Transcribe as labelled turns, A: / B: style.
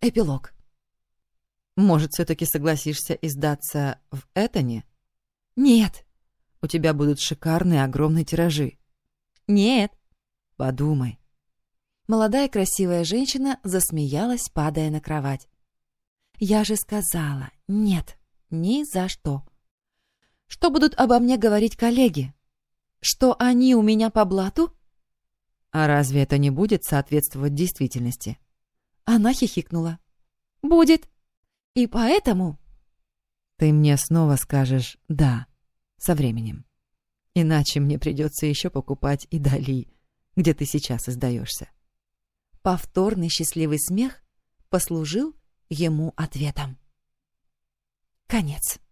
A: Эпилог.
B: Может, все-таки согласишься издаться в Этоне?
A: Нет.
B: У тебя будут шикарные огромные тиражи.
A: Нет.
B: Подумай.
A: Молодая красивая женщина засмеялась, падая на кровать. Я же сказала, нет, ни за что. Что будут обо мне говорить коллеги? Что они у меня по блату?
B: А разве это не будет соответствовать действительности?
A: Она хихикнула. Будет. И поэтому...
B: Ты мне снова скажешь «да» со временем. Иначе мне придется еще покупать и Дали, где ты сейчас издаешься.
A: Повторный счастливый смех послужил ему ответом. Конец.